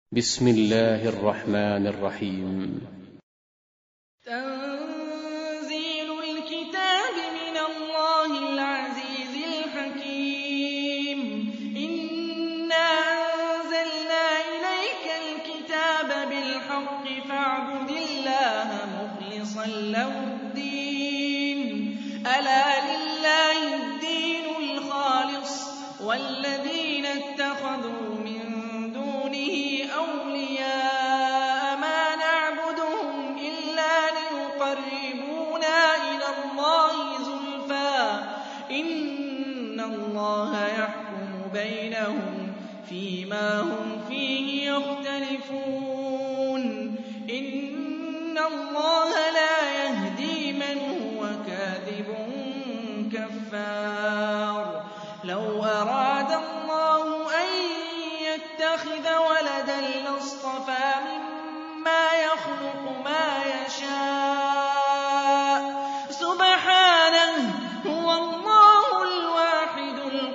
بسم الله الرحمن الرحيم. تنزيل الكتاب من الله العزيز الحكيم. إنا أنزلنا إليك الكتاب بالحق فاعبد الله مخلصا له الدين. ألا لله الدين الخالص والذين اتخذوا من دونه أولياء ما نعبدهم إلا ليقربونا إلى الله زلفى إن الله يحكم بينهم فيما هم فيه يختلفون. إن الله لا يهدي من هو كاذب كفار. لو أراد الله أن يتخذ ولدا لاصطفى مما يخلق ما يشاء سبحانه هو الله الواحد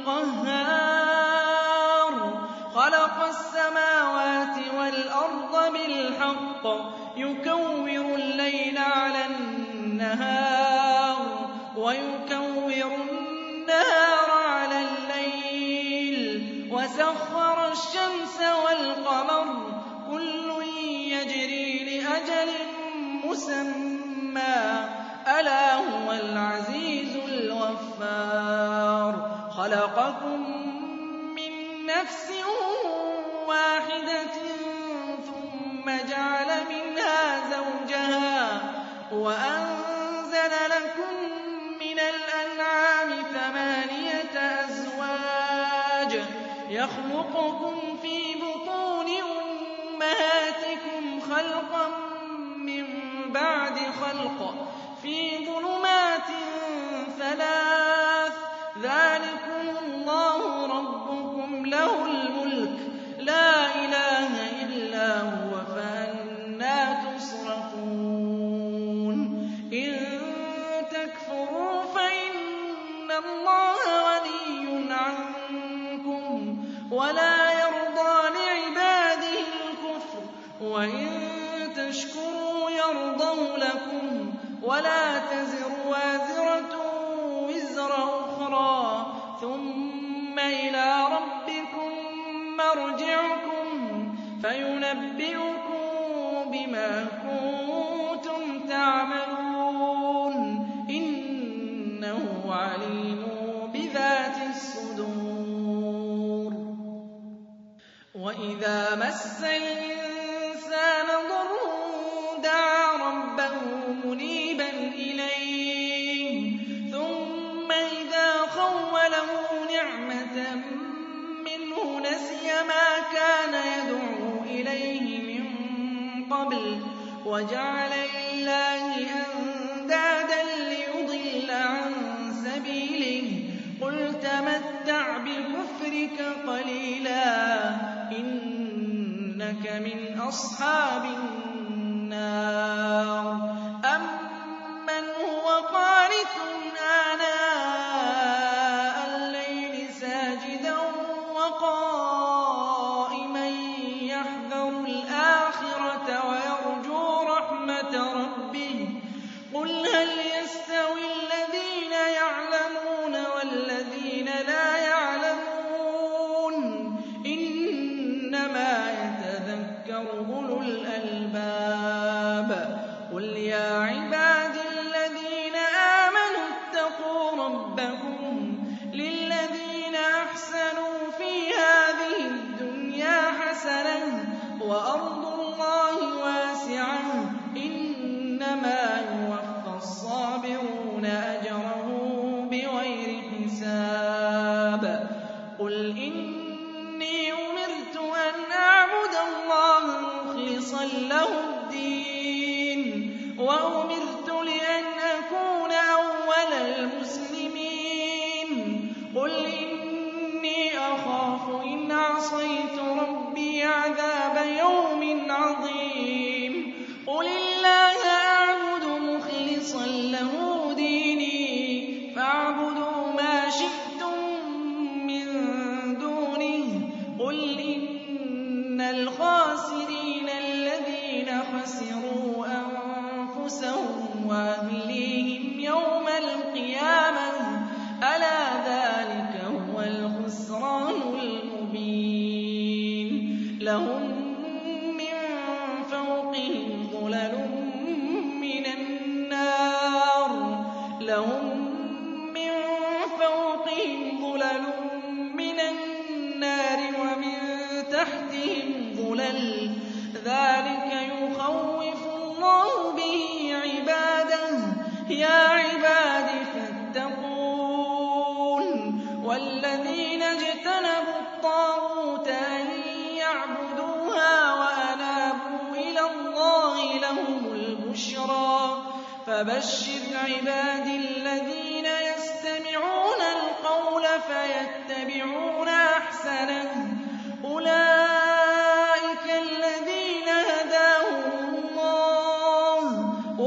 القهار. خلق السماوات والأرض بالحق يكور الليل على النهار ويكور النهار على الليل وسخر الشمس والقمر كل يجري لأجل مسمى ألا هو العزيز الغفار. خلقكم من نفس واحدة ثم جعل منها زوجها وأنزل لكم من الأنعام 8 أزواج يخلقكم في بطون أمهاتكم خلقا من بعد خلق في ظلمات 3 ذلكم الله ربكم له الملك لا إله إلا هو فأنى تصرفون. إن تكفروا فإن الله غني عنكم ولا يرضى لعباده الكفر وإن تشكروا يرضه لكم ولا تزر وازرة وزر أخرى ثم إلى ربكم مرجعكم فينبئكم بما كنتم تعملون إنه عليم بذات الصدور. وإذا مس الإنسان ضر دعا ربه منيبا إليه ثم إذا خوله نعمة منه نسي ما كان يدعو إليه من قبل وجعل لله أندادا ليضل عن سبيله. قل تمتع بكفرك قليلا إنك من أصحاب النار. أمن هو قانت آناء الليل ساجدا وقائما يحذر الآخرة ويرجو رحمة ربه. قل هل يستوي الذين يعلمون والذين لا يعلمون إنما يتذكر أولو الألباب. قل يا عبادي الذين آمنوا اتقوا ربكم للذين أحسنوا في هذه الدنيا حسنة وأرض الله واسعة إنما يوفى الصابرون أجرهم بغير حساب. قل إني أمرت أن أعبد الله مخلصا له الدين وأمرت لأن أكون أول المسلمين. قل إني أخاف إن عصيت ربي عذاب يوم عظيم. قل الله أعبد مخلصا له ديني فاعبدوا ما شئتم من دونه. قل إن الْخَاسِرِينَ الَّذِينَ خَسِرُوا أَنفُسَهُمْ وَأَهْلِيهِمْ يَوْمَ الْقِيَامَةِ ۗ أَلَا ذَٰلِكَ هُوَ الْخُسْرَانُ الْمُبِينُ لَهُم مِّن فَوْقِهِمْ ظُلَلٌ مِّنَ النَّارِ وَمِن تَحْتِهِمْ ظُلَلٌ ۚ ذَٰلِكَ يُخَوِّفُ اللَّهُ بِهِ عِبَادَهُ ۚ يَا عِبَادِ فَاتَّقُونِ وَالَّذِينَ اجْتَنَبُوا الطَّاغُوتَ أَن يَعْبُدُوهَا وَأَنَابُوا إِلَى اللَّهِ لَهُمُ الْبُشْرَىٰ ۚ فَبَشِّرْ عِبَادِي الَّذِينَ يَسْتَمِعُونَ الْقَوْلَ فَيَتَّبِعُونَ أَحْسَنَهُ ۚ أُولَٰئِكَ الَّذِينَ هَدَاهُمُ اللَّهُ ۖ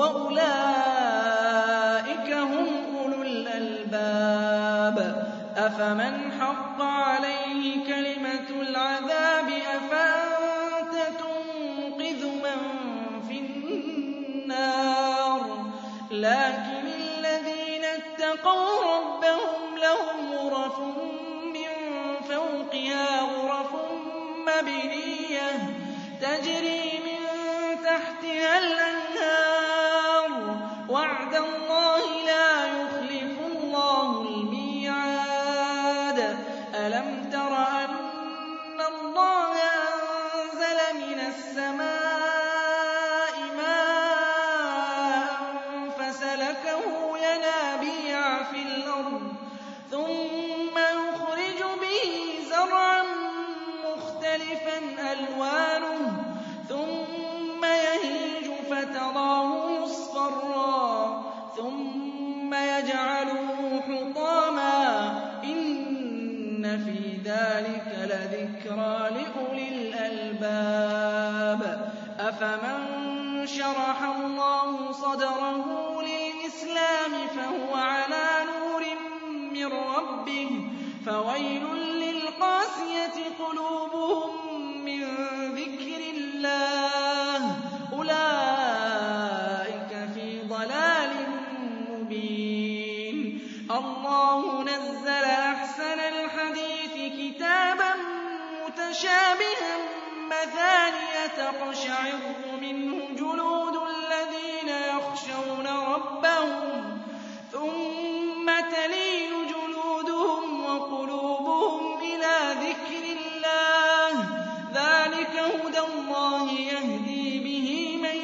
وَأُولَٰئِكَ هُمْ أُولُو الْأَلْبَابِ أَفَمَنْ حَقَّ عَلَيْهِ كَلِمَةُ الْعَذَابِ أَفَأَنتَ تُنقِذُ مَن فِي النَّارِ لَٰكِنِ الَّذِينَ اتَّقَوْا رَبَّهُمْ لَهُمْ غُرَفٌ مِّن فَوْقِهَا غُرَفٌ مَّبْنِيَّةٌ تَجْرِي مِن تَحْتِهَا الْأَنْهَارُ ۖ وَعْدَ اللَّهِ ۖ لَا يُخْلِفُ اللَّهُ الْمِيعَادَ أَلَمْ تَرَ أَنَّ اللَّهَ أَنزَلَ مِنَ السَّمَاءِ مَاءً فَسَلَكَهُ يَنَابِيعَ فِي الْأَرْضِ ثُمَّ يُخْرِجُ بِهِ زَرْعًا مُّخْتَلِفًا أَلْوَانُهُ ثُمَّ يَهِيجُ فَتَرَاهُ مُصْفَرًّا ثُمَّ يَجْعَلُهُ حُطَامًا ۚ إِنَّ فِي ذَٰلِكَ لَذِكْرَىٰ لِأُولِي الْأَلْبَابِ أَفَمَن شَرَحَ اللَّهُ صَدْرَهُ لِلْإِسْلَامِ فَهُوَ عَلَىٰ نُورٍ مِّن رَّبِّهِ فَوَيْلٌ لِّلْقَاسِيَةِ قُلُوبُهُم مِّن ذِكْرِ اللَّهِ ۚ أُولَٰئِكَ فِي ضَلَالٍ مُّبِينٍ اللَّهُ نَزَّلَ أَحْسَنَ الْحَدِيثِ كِتَابًا مُّتَشَابِهًا مَّثَانِيَ تَقْشَعِرُّ مِنْهُ جُلُودُ الَّذِينَ يَخْشَوْنَ رَبَّهُمْ ثُمَّ تَلِينُ جُلُودُهُمْ وَقُلُوبُهُمْ إِلَىٰ ذِكْرِ اللَّهِ ۚ ذَٰلِكَ هُدَى اللَّهِ يَهْدِي بِهِ مَن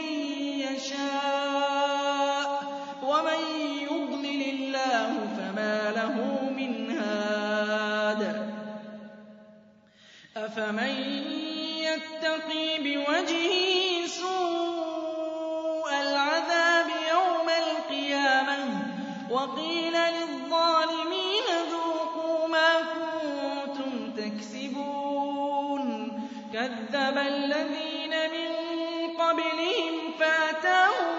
يَشَاءُ ۚ وَمَن يُضْلِلِ اللَّهُ فَمَا لَهُ مِنْ هَادٍ أَفَمَن يَتَّقِي بِوَجْهِهِ سُوءَ الْعَذَابِ يَوْمَ الْقِيَامَةِ وَقِيلَ لِلظَّالِمِينَ ذُوقُوا مَا كُنتُمْ تَكْسِبُونَ كَذَّبَ الَّذِينَ مِن قَبْلِهِمْ فَأَتَاهُمُ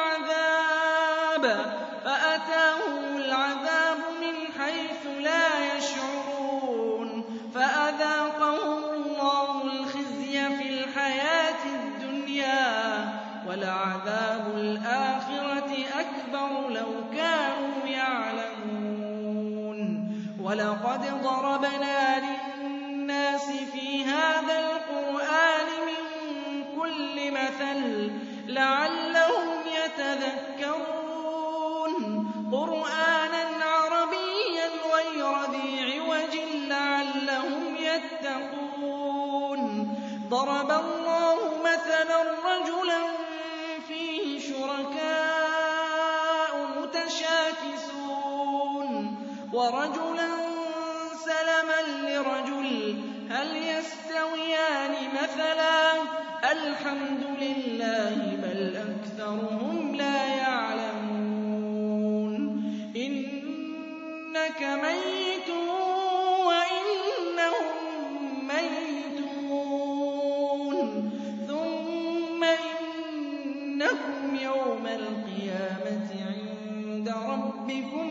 الْعَذَابُ مِنْ حَيْثُ لَا يَشْعُرُونَ فَأَذَاقَهُمُ اللَّهُ الْخِزْيَ فِي الْحَيَاةِ الدُّنْيَا ۖ وَلَعَذَابُ الْآخِرَةِ أَكْبَرُ لَوْ كَانُوا يَعْلَمُونَ وَلَقَدْ ضَرَبْنَا لِلنَّاسِ فِي هَٰذَا الْقُرْآنِ مِن كُلِّ مَثَلٍ لَّعَلَّهُمْ يَتَذَكَّرُونَ قُرْآنًا عَرَبِيًّا غَيْرَ ذِي عِوَجٍ لَّعَلَّهُمْ يَتَّقُونَ ضَرَبَ اللَّهُ مَثَلًا رَّجُلًا فِيهِ شُرَكَاءُ مُتَشَاكِسُونَ وَرَجُلًا سَلَمًا لِّرَجُلٍ هَلْ يَسْتَوِيَانِ مَثَلًا ۚ الْحَمْدُ لِلَّهِ ۚ بَلْ أَكْثَرُهُمْ لَا يَعْلَمُونَ إِنَّكَ مَيِّتٌ وَإِنَّهُم مَّيِّتُونَ ثُمَّ إِنَّكُمْ يَوْمَ الْقِيَامَةِ عِندَ رَبِّكُمْ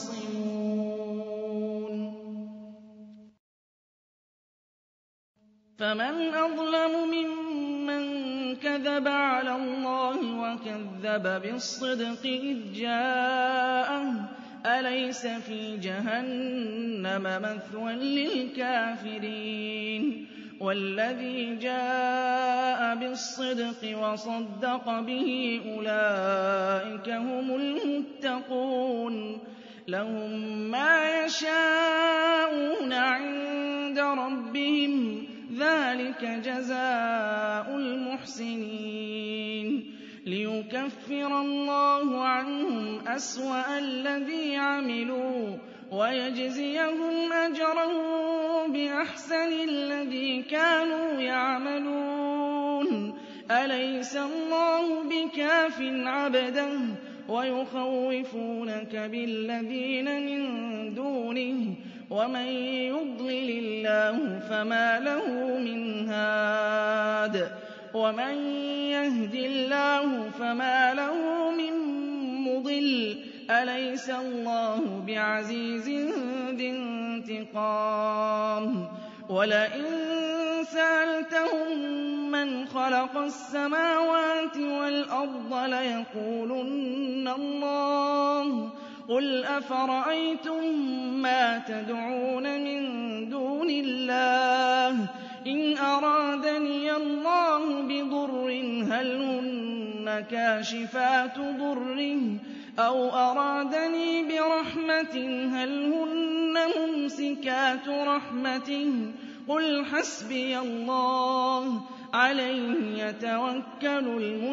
تَخْتَصِمُونَ فمن أظلم ممن كذب على الله وكذب بالصدق إذ جاءه أليس في جهنم مثوى للكافرين والذي جاء بالصدق وصدق به أولئك هم المتقون لهم ما يشاءون عند ربهم ذلك جزاء المحسنين ليكفر الله عنهم أسوأ الذي عملوا ويجزيهم أجرهم بأحسن الذي كانوا يعملون أليس الله بكاف عبده ويخوفونك بالذين من دونه ومن يضلل الله فما له من هاد ومن يهد الله فما له من مضل أليس الله بعزيز ذي انتقام ولئن سألتهم من خلق السماوات والأرض ليقولن الله قل أفرأيتم ما تدعون من دون الله إن أرادني الله بضر هل هن كاشفات ضره أو أرادني برحمة هل هن ممسكات رحمته قل حسبي الله عليه يتوكل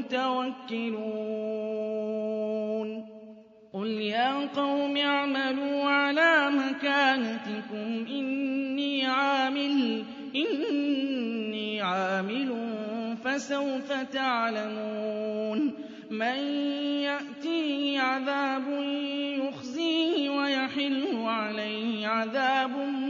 المتوكلون قل يا قوم اعملوا على مكانتكم إني عامل فسوف تعلمون من يأتيه عذاب يخزيه ويحل عليه عذاب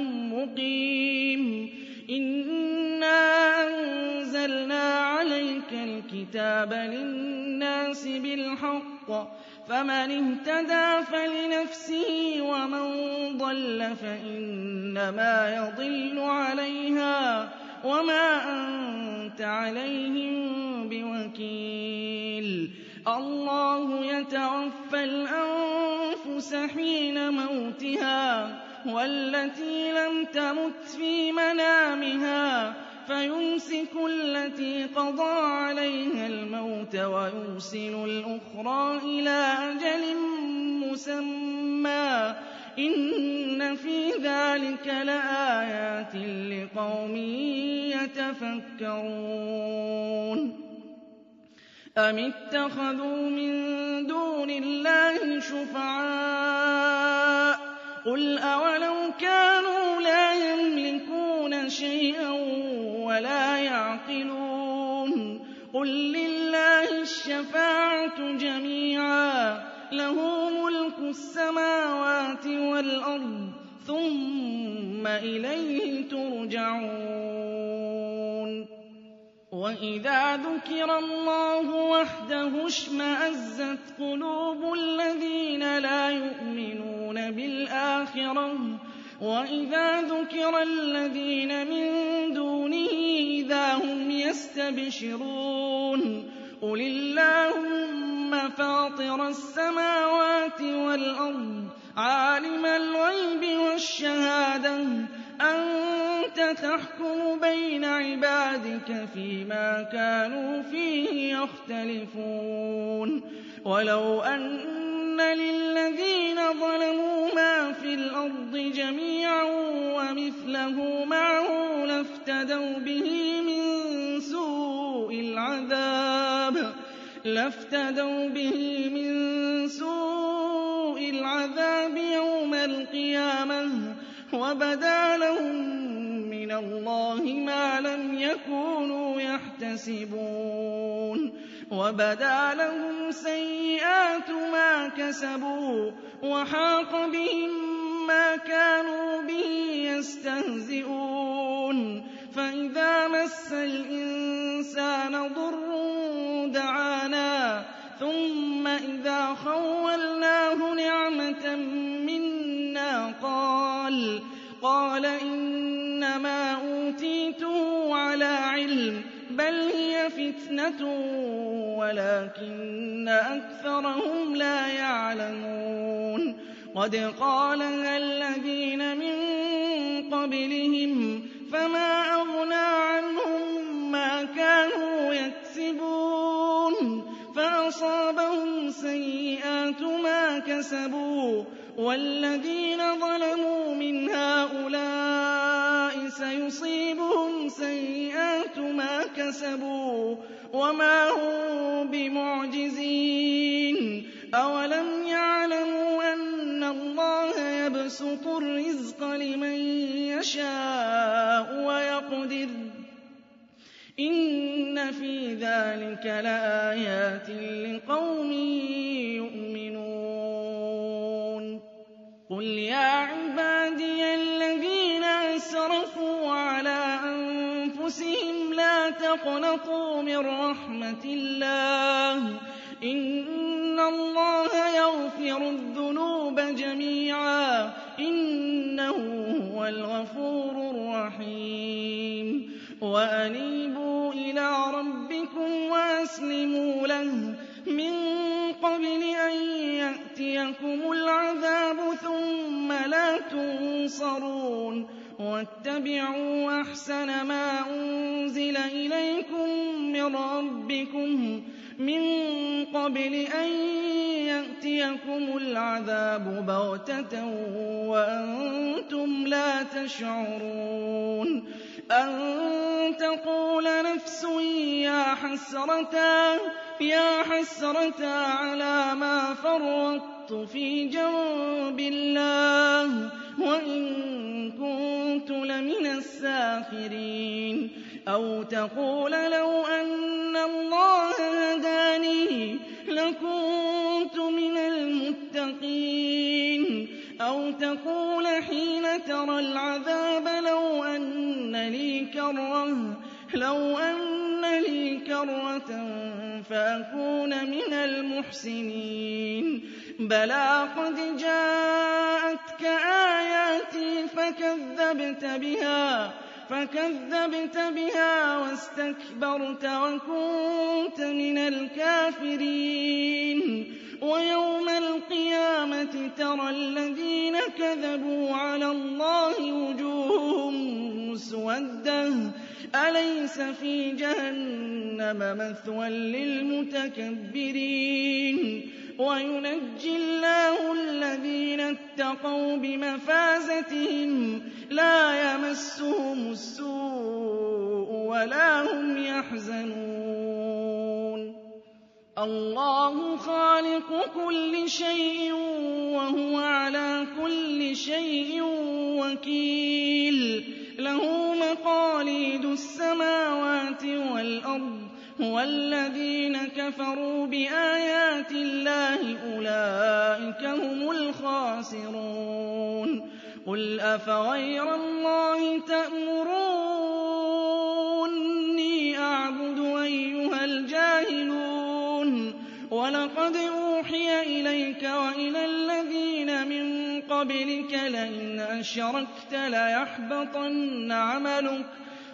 مقيم إنا أنزلنا عليك الكتاب للناس بالحق فمن اهتدى فلنفسه ومن ضل فإنما يضل عليها وما أنت عليهم بوكيل الله يتوفى الأنفس حين موتها والتي لم تمت في منامها فيمسك التي قضى عليها الموت ويرسل الأخرى إلى أجل مسمى إن في ذلك لآيات لقوم يتفكرون أم اتخذوا من دون الله شفعاء قل أولو كانوا لا يملكون شيئا ولا يعقلون قل لله الشفاعة جميعا له ملك السماوات والأرض ثم إليه ترجعون وإذا ذكر الله وحده اشمأزت قلوب الذين لا يؤمنون بالآخرة وإذا ذكر الذين من دونه إذا هم يستبشرون قل اللهم فاطر السماوات والأرض عالم الغيب والشهادة أنت تحكم بين عبادك فيما كانوا فيه يختلفون ولو أن للذين ظلموا ما في الأرض جميعا ومثله معه لافتدوا به من سوء العذاب يوم القيامة وبدا لهم من الله ما لم يكونوا يحتسبون وبدا لهم سيئات ما كسبوا وحاق بهم ما كانوا به يستهزئون فإذا مس الإنسان ضر دعانا ثم إذا خولناه نعمة منا قال إنما أوتيته على بل هي فتنة ولكن أكثرهم لا يعلمون قد قالها الذين من قبلهم فما أغنى عنهم ما كانوا يكسبون فأصابهم سيئات ما كسبوا والذين ظلموا من هؤلاء سيصيبهم سيئات ما كسبوا وما هم بمعجزين أولم يعلموا أن الله يبسط الرزق لمن يشاء ويقدر إن في ذلك لآيات لقوم يؤمنون قل يا عبادي الذين أسرفوا على أنفسهم لا تقنطوا من رحمة الله إن الله يغفر الذنوب جميعا إنه هو الغفور الرحيم وأنيبوا إلى ربكم وأسلموا له من قبل أن يأتيكم العذاب ثم لا تنصرون واتبعوا أحسن ما أنزل إليكم من ربكم من قبل أن يأتيكم العذاب بغتة وأنتم لا تشعرون أن تقول نفس يا حسرة على ما فرطت في جنب الله وإن كنت لمن الساخرين أو تقول لو أن الله هداني لكنت من المتقين أو تقول حين ترى العذاب لو أن لي كرة فأكون من المحسنين بلى قد جاءتك آياتي فكذبت بها واستكبرت وكنت من الكافرين ويوم القيامة ترى الذين كذبوا على الله وجوههم مسودة أليس في جهنم مثوى للمتكبرين وينجي الله الذين اتقوا بمفازتهم لا يمسهم السوء ولا هم يحزنون الله خالق كل شيء وهو على كل شيء وكيل له مقاليد السماوات والأرض والذين كفروا بآيات الله أولئك هم الخاسرون قل أفغير الله تأمروني أعبد أيها الجاهلون ولقد أوحي إليك وإلى الذين من قبلك لئن أشركت ليحبطن عملك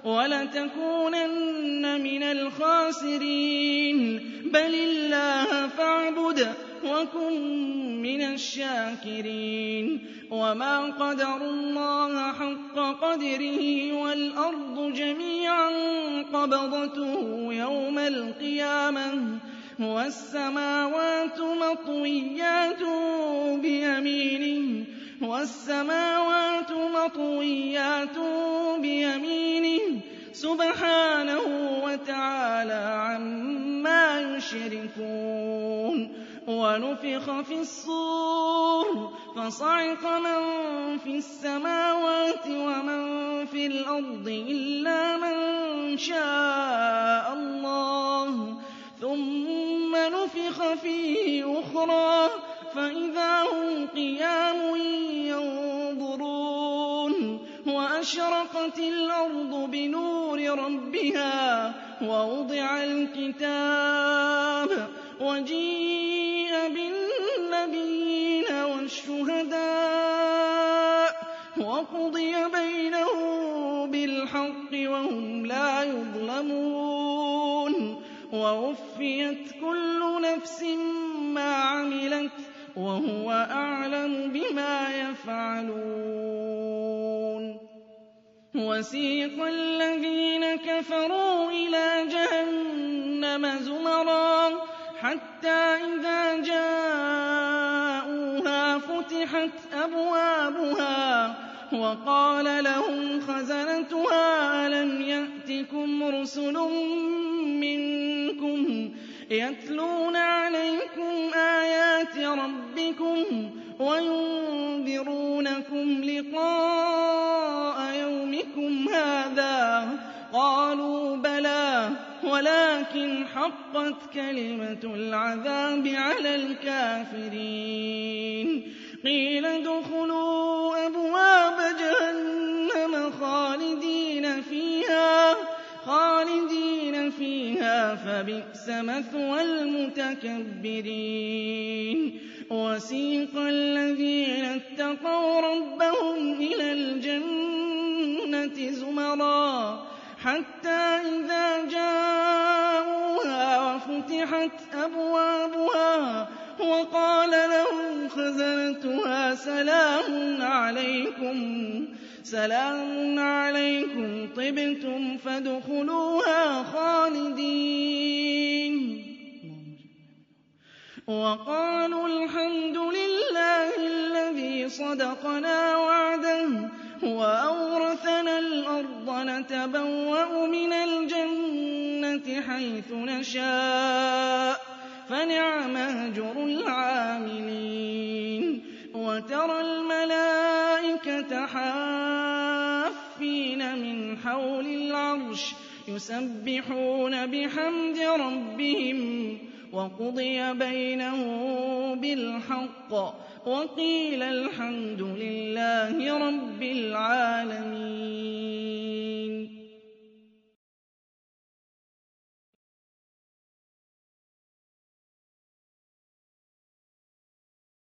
ولتكونن من الخاسرين بل الله فاعبد وكن من الشاكرين وما قدروا الله حق قدره والأرض جميعا قبضته يوم القيامة والسماوات مطويات بيمينه سبحانه وتعالى عما يشركون ونفخ في الصور فصعق من في السماوات ومن في الأرض إلا من شاء الله ثم نفخ فيه أخرى فإذا هم قيام ينظرون وأشرقت الأرض بنور ربها ووضع الكتاب وجيء بالنبيين والشهداء وقضي بينهم بالحق وهم لا يظلمون ووفيت كل نفس ما عملت وهو أعلم بما يفعلون وسيق الذين كفروا إلى جهنم زمرا حتى إذا جاءوها فتحت أبوابها وقال لهم خزنتها ألم يأتكم رسل منكم يتلون عليكم آيات ربكم وينذرونكم لقاء يومكم هذا قالوا بلى ولكن حقت كلمة العذاب على الكافرين قيل ادخلوا أبواب جهنم خالدين فيها فبئس مثوى المتكبرين وسيق الذين اتقوا ربهم إلى الجنة زمرا حتى إذا جاءوها وفتحت أبوابها وقال لهم خزنتها سلام عليكم طبتم فادخلوها خالدين وقالوا الحمد لله الذي صدقنا وعده وأورثنا الأرض نتبوأ من الجنة حيث نشاء فنعم أجر العاملين وترى الملائكة حافين من حول العرش يسبحون بحمد ربهم وقضي بينهم بالحق وقيل الحمد لله رب العالمين